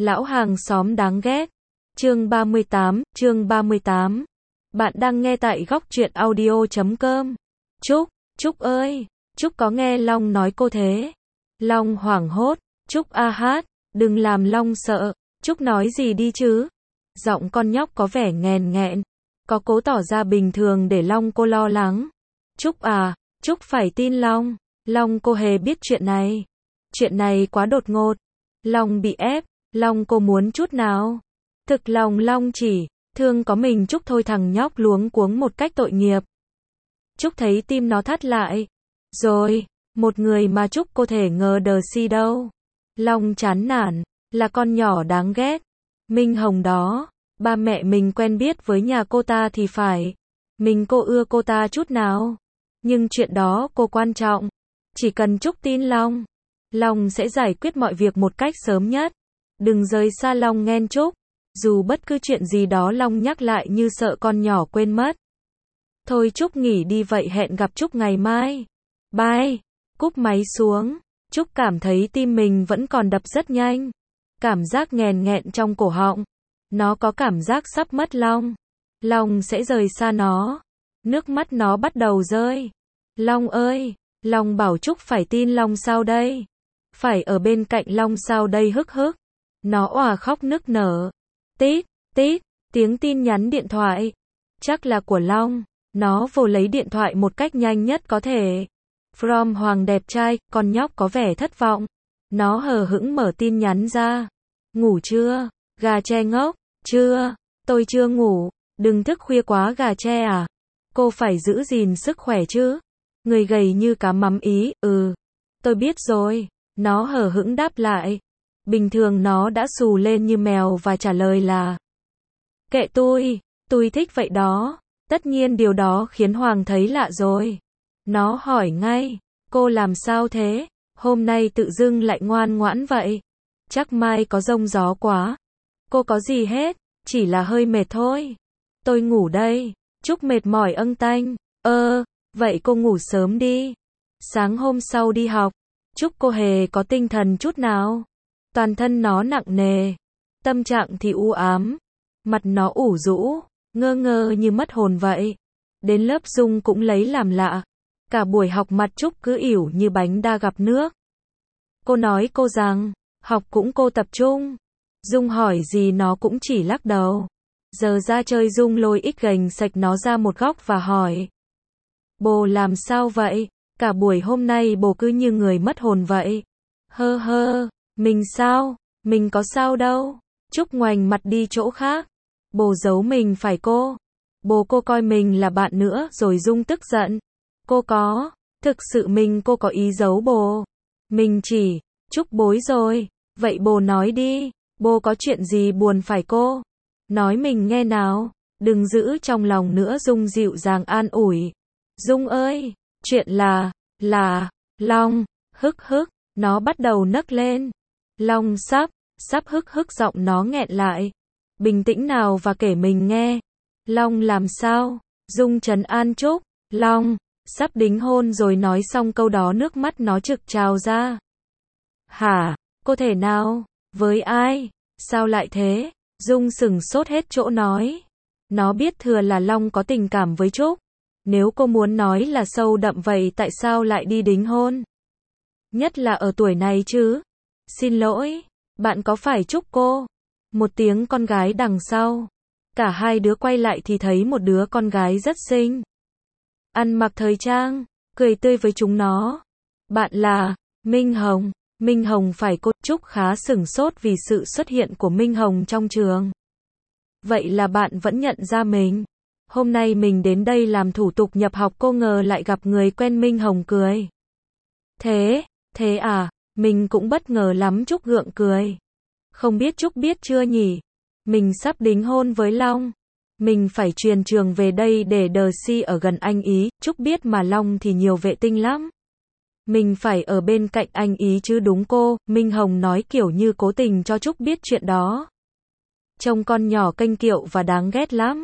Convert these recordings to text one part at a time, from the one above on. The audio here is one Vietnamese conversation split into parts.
Lão hàng xóm đáng ghét. Chương 38. Bạn đang nghe tại góc truyện audio.com. Trúc ơi, Trúc có nghe Long nói cô thế. Long hoảng hốt, Trúc a hát, đừng làm Long sợ, Trúc nói gì đi chứ. Giọng con nhóc có vẻ nghèn nghẹn, có cố tỏ ra bình thường để Long cô lo lắng. Trúc à, Trúc phải tin Long. Long cô hề biết chuyện này. Chuyện này quá đột ngột. Long bị ép, Long cô muốn chút nào. Thực lòng Long chỉ thương có mình Trúc thôi, thằng nhóc luống cuống một cách tội nghiệp. Trúc thấy tim nó thắt lại. Rồi, một người mà Trúc cô thể ngờ đờ si đâu. Long chán nản, là con nhỏ đáng ghét. Minh Hồng đó, ba mẹ mình quen biết với nhà cô ta thì phải. Mình cô ưa cô ta chút nào. Nhưng chuyện đó cô quan trọng. Chỉ cần Trúc tin Long, Long sẽ giải quyết mọi việc một cách sớm nhất. Đừng rời xa Long nghen Trúc. Dù bất cứ chuyện gì đó Long nhắc lại như sợ con nhỏ quên mất. Thôi Trúc nghỉ đi vậy, hẹn gặp Trúc ngày mai. Bye. Cúp máy xuống. Trúc cảm thấy tim mình vẫn còn đập rất nhanh. Cảm giác nghèn nghẹn trong cổ họng. Nó có cảm giác sắp mất Long. Long sẽ rời xa nó. Nước mắt nó bắt đầu rơi. Long ơi, Long bảo Trúc phải tin Long sao đây? Phải ở bên cạnh Long sao đây hức hức. Nó òa khóc nức nở. Tít, tít, tiếng tin nhắn điện thoại. Chắc là của Long. Nó vồ lấy điện thoại một cách nhanh nhất có thể. From Hoàng đẹp trai, con nhóc có vẻ thất vọng. Nó hờ hững mở tin nhắn ra. Ngủ chưa? Gà tre ngốc. Chưa, tôi chưa ngủ. Đừng thức khuya quá gà tre à. Cô phải giữ gìn sức khỏe chứ. Người gầy như cá mắm ý. Tôi biết rồi. Nó hờ hững đáp lại. Bình thường nó đã xù lên như mèo và trả lời là kệ tôi thích vậy đó. Tất nhiên điều đó khiến Hoàng thấy lạ rồi. Nó hỏi ngay, cô làm sao thế? Hôm nay tự dưng lại ngoan ngoãn vậy. Chắc mai có giông gió quá. Cô có gì hết, chỉ là hơi mệt thôi. Tôi ngủ đây. Trúc mệt mỏi âng tanh. Vậy cô ngủ sớm đi. Sáng hôm sau đi học, Trúc cô hề có tinh thần chút nào. Toàn thân nó nặng nề, tâm trạng thì u ám, mặt nó ủ rũ, ngơ ngơ như mất hồn vậy. Đến lớp Dung cũng lấy làm lạ. Cả buổi học mặt Trúc cứ ỉu như bánh đa gặp nước. Cô nói cô rằng, học cũng cô tập trung. Dung hỏi gì nó cũng chỉ lắc đầu. Giờ ra chơi Dung lôi ít gành sạch nó ra một góc và hỏi. Bồ làm sao vậy? Cả buổi hôm nay bồ cứ như người mất hồn vậy. Mình sao? Mình có sao đâu. Trúc ngoảnh mặt đi chỗ khác. Bồ giấu mình phải cô? Bồ cô coi mình là bạn nữa rồi. Dung tức giận. Cô có, thực sự cô có ý giấu bồ. Mình chỉ, Trúc bối rồi. Vậy bồ nói đi, bồ có chuyện gì buồn phải cô? Nói mình nghe nào, đừng giữ trong lòng nữa. Dung dịu dàng an ủi. Dung ơi, chuyện là, Long, hức, nó bắt đầu nấc lên. Long sắp hức, giọng nó nghẹn lại. Bình tĩnh nào và kể mình nghe. Long làm sao? Dung trấn an Trúc. Long sắp đính hôn rồi. Nói xong câu đó nước mắt nó trực trào ra. Hả? Cô thể nào? Với ai? Sao lại thế? Dung sửng sốt hết chỗ nói. Nó biết thừa là Long có tình cảm với Trúc. Nếu cô muốn nói là sâu đậm vậy tại sao lại đi đính hôn? Nhất là ở tuổi này chứ. Xin lỗi, bạn có phải Trúc cô? Một tiếng con gái đằng sau. Cả hai đứa quay lại thì thấy một đứa con gái rất xinh. Ăn mặc thời trang, cười tươi với chúng nó. Bạn là Minh Hồng. Minh Hồng phải cô? Trúc khá sửng sốt vì sự xuất hiện của Minh Hồng trong trường. Vậy là bạn vẫn nhận ra mình. Hôm nay mình đến đây làm thủ tục nhập học, cô ngờ lại gặp người quen. Minh Hồng cười. Thế à, mình cũng bất ngờ lắm. Trúc gượng cười. Không biết Trúc biết chưa nhỉ? Mình sắp đính hôn với Long. Mình phải truyền trường về đây để đờ si ở gần anh ý. Trúc biết mà, Long thì nhiều vệ tinh lắm. Mình phải ở bên cạnh anh ý chứ đúng cô? Minh Hồng nói kiểu như cố tình cho Trúc biết chuyện đó. Trông con nhỏ kênh kiệu và đáng ghét lắm.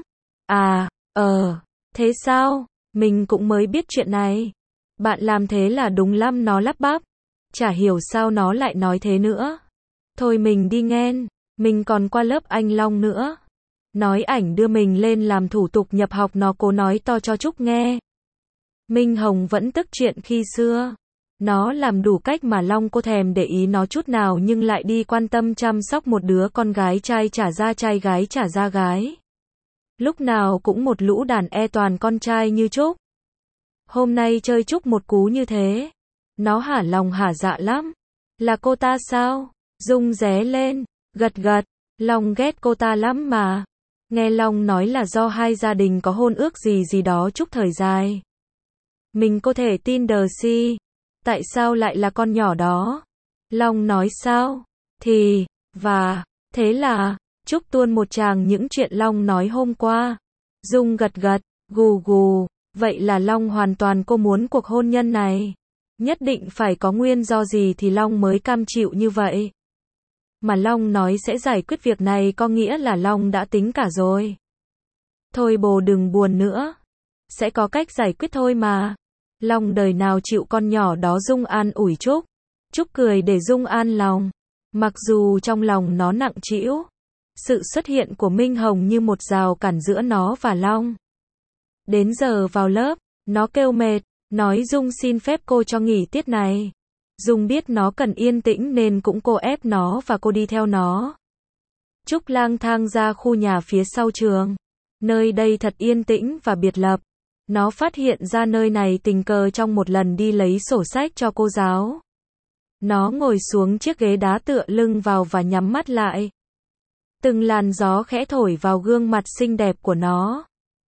Thế sao? Mình cũng mới biết chuyện này. Bạn làm thế là đúng lắm, nó lắp bắp. Chả hiểu sao nó lại nói thế nữa. Thôi mình đi nghen. Mình còn qua lớp anh Long nữa. Nói ảnh đưa mình lên làm thủ tục nhập học, nó cố nói to cho Trúc nghe. Minh Hồng vẫn tức chuyện khi xưa. Nó làm đủ cách mà Long cô thèm để ý nó chút nào, nhưng lại đi quan tâm chăm sóc một đứa con gái, trai trả ra trai, gái trả ra gái. Lúc nào cũng một lũ đàn toàn con trai như Trúc. Hôm nay chơi Trúc một cú như thế, nó hả lòng hả dạ lắm. Là cô ta sao? Dung ré lên, gật gật. Long ghét cô ta lắm mà. Nghe Long nói là do hai gia đình có hôn ước gì gì đó Trúc thời dài. Mình có thể tin đờ si. Tại sao lại là con nhỏ đó? Long nói sao? Thì, và, thế là, Trúc tuôn một tràng những chuyện Long nói hôm qua. Dung gật gật, gù gù, vậy là Long hoàn toàn cô muốn cuộc hôn nhân này. Nhất định phải có nguyên do gì thì Long mới cam chịu như vậy. Mà Long nói sẽ giải quyết việc này có nghĩa là Long đã tính cả rồi. Thôi bồ đừng buồn nữa. Sẽ có cách giải quyết thôi mà. Long đời nào chịu con nhỏ đó. Dung an ủi Trúc. Trúc cười để Dung an lòng. Mặc dù trong lòng nó nặng trĩu. Sự xuất hiện của Minh Hồng như một rào cản giữa nó và Long. Đến giờ vào lớp, nó kêu mệt, nói Dung xin phép cô cho nghỉ tiết này. Dung biết nó cần yên tĩnh nên cũng cô ép nó và cô đi theo nó. Trúc lang thang ra khu nhà phía sau trường. Nơi đây thật yên tĩnh và biệt lập. Nó phát hiện ra nơi này tình cờ trong một lần đi lấy sổ sách cho cô giáo. Nó ngồi xuống chiếc ghế đá tựa lưng vào và nhắm mắt lại. Từng làn gió khẽ thổi vào gương mặt xinh đẹp của nó.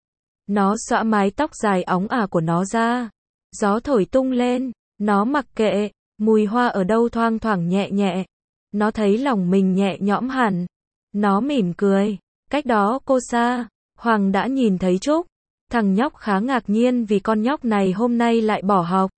Nó xõa mái tóc dài óng ả của nó ra. Gió thổi tung lên, nó mặc kệ, mùi hoa ở đâu thoang thoảng nhẹ nhẹ. Nó thấy lòng mình nhẹ nhõm hẳn. Nó mỉm cười. Cách đó cô xa, Hoàng đã nhìn thấy Trúc. Thằng nhóc khá ngạc nhiên vì con nhóc này hôm nay lại bỏ học.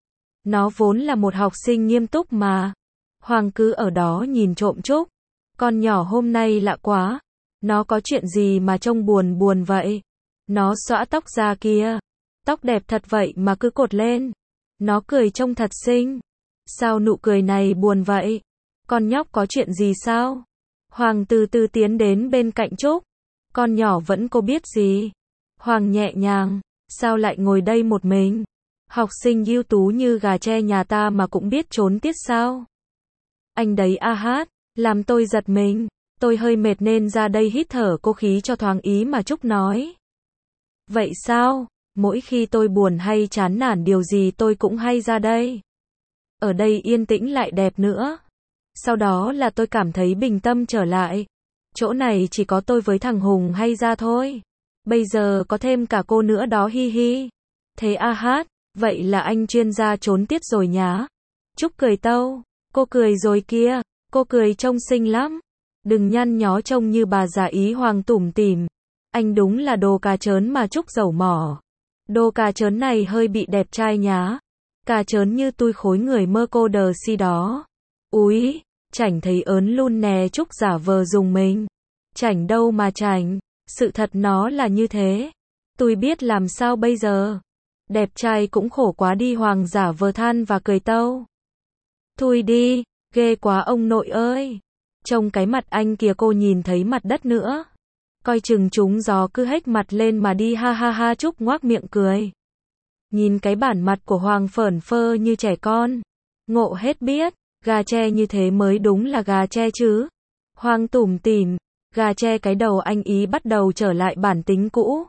Nó vốn là một học sinh nghiêm túc mà. Hoàng cứ ở đó nhìn trộm Trúc. Con nhỏ hôm nay lạ quá. Nó có chuyện gì mà trông buồn buồn vậy? Nó xõa tóc ra kìa. Tóc đẹp thật vậy mà cứ cột lên. Nó cười trông thật xinh. Sao nụ cười này buồn vậy? Con nhóc có chuyện gì sao? Hoàng từ từ tiến đến bên cạnh Trúc. Con nhỏ vẫn cô biết gì? Hoàng nhẹ nhàng. Sao lại ngồi đây một mình? Học sinh ưu tú như gà tre nhà ta mà cũng biết trốn tiết sao? Anh đấy a hát. Làm tôi giật mình. Tôi hơi mệt nên ra đây hít thở cô khí cho thoáng ý mà Trúc nói. Vậy sao? Mỗi khi tôi buồn hay chán nản điều gì tôi cũng hay ra đây. Ở đây yên tĩnh lại đẹp nữa. Sau đó là tôi cảm thấy bình tâm trở lại. Chỗ này chỉ có tôi với thằng Hùng hay ra thôi. Bây giờ có thêm cả cô nữa đó, hi hi. Thế a hát, vậy là anh chuyên gia trốn tiết rồi nhá. Trúc cười tâu. Cô cười rồi kia. Cô cười trông xinh lắm. Đừng nhăn nhó trông như bà già ý. Hoàng tủm tỉm. Anh đúng là đồ cà trớn mà Trúc dẩu mỏ. Đồ cà trớn này hơi bị đẹp trai nhá. Cà trớn như tui khối người mơ cô đờ si đó. Úi, chảnh thấy ớn luôn nè. Trúc giả vờ dùng mình. Chảnh đâu mà chảnh. Sự thật nó là như thế. Tui biết làm sao bây giờ. Đẹp trai cũng khổ quá đi. Hoàng giả vờ than và cười tâu. Thôi đi, ghê quá ông nội ơi. Trông cái mặt anh kìa, cô nhìn thấy mặt đất nữa. Coi chừng chúng gió cứ hếch mặt lên mà đi, ha ha ha. Trúc ngoác miệng cười. Nhìn cái bản mặt của Hoàng phởn phơ như trẻ con. Ngộ hết biết, gà tre như thế mới đúng là gà tre chứ. Hoàng tủm tỉm, gà tre cái đầu anh ý bắt đầu trở lại bản tính cũ.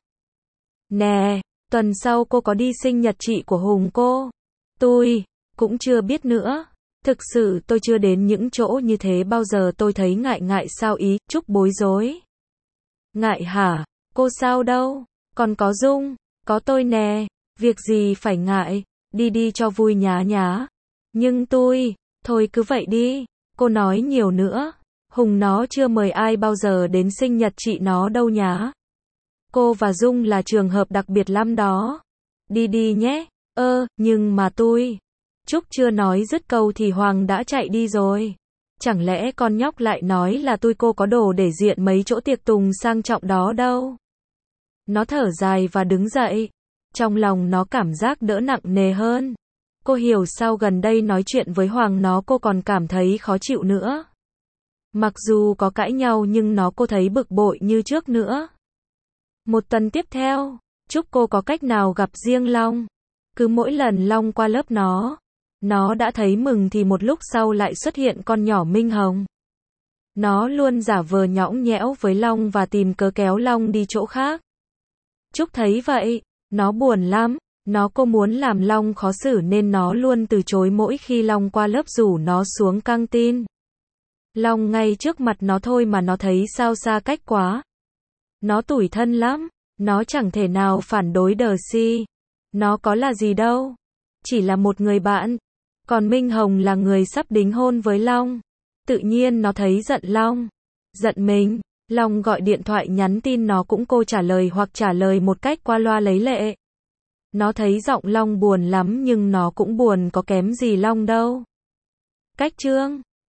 Nè, tuần sau cô có đi sinh nhật chị của Hùng cô? Tôi cũng chưa biết nữa. Thực sự tôi chưa đến những chỗ như thế bao giờ, tôi thấy ngại ngại. Sao ý? Trúc bối rối. Ngại hả? Cô sao đâu? Còn có Dung, có tôi nè. Việc gì phải ngại, đi đi cho vui nhá nhá. Nhưng tôi, thôi cứ vậy đi. Cô nói nhiều nữa. Hùng nó chưa mời ai bao giờ đến sinh nhật chị nó đâu nhá. Cô và Dung là trường hợp đặc biệt lắm đó. Đi đi nhé. Nhưng mà tôi. Trúc chưa nói dứt câu thì Hoàng đã chạy đi rồi. Chẳng lẽ con nhóc lại nói là cô có đồ để diện mấy chỗ tiệc tùng sang trọng đó đâu. Nó thở dài và đứng dậy. Trong lòng nó cảm giác đỡ nặng nề hơn. Cô hiểu sao gần đây nói chuyện với Hoàng cô còn cảm thấy khó chịu nữa. Mặc dù có cãi nhau nhưng nó cô thấy bực bội như trước nữa. Một tuần tiếp theo, Trúc cô có cách nào gặp riêng Long. Cứ mỗi lần Long qua lớp nó đã thấy mừng thì một lúc sau lại xuất hiện con nhỏ Minh Hồng. Nó luôn giả vờ nhõng nhẽo với Long và tìm cớ kéo Long đi chỗ khác. Trúc thấy vậy, nó buồn lắm. Cô muốn làm Long khó xử nên nó luôn từ chối mỗi khi Long qua lớp rủ nó xuống căng tin. Long ngay trước mặt nó thôi mà nó thấy sao xa cách quá. Nó tủi thân lắm. Nó chẳng thể nào phản đối Darcy. Nó có là gì đâu. Chỉ là một người bạn. Còn Minh Hồng là người sắp đính hôn với Long. Tự nhiên nó thấy giận Long. Giận mình. Long gọi điện thoại nhắn tin nó cũng cô trả lời hoặc trả lời một cách qua loa lấy lệ. Nó thấy giọng Long buồn lắm nhưng nó cũng buồn có kém gì Long đâu. Cách chương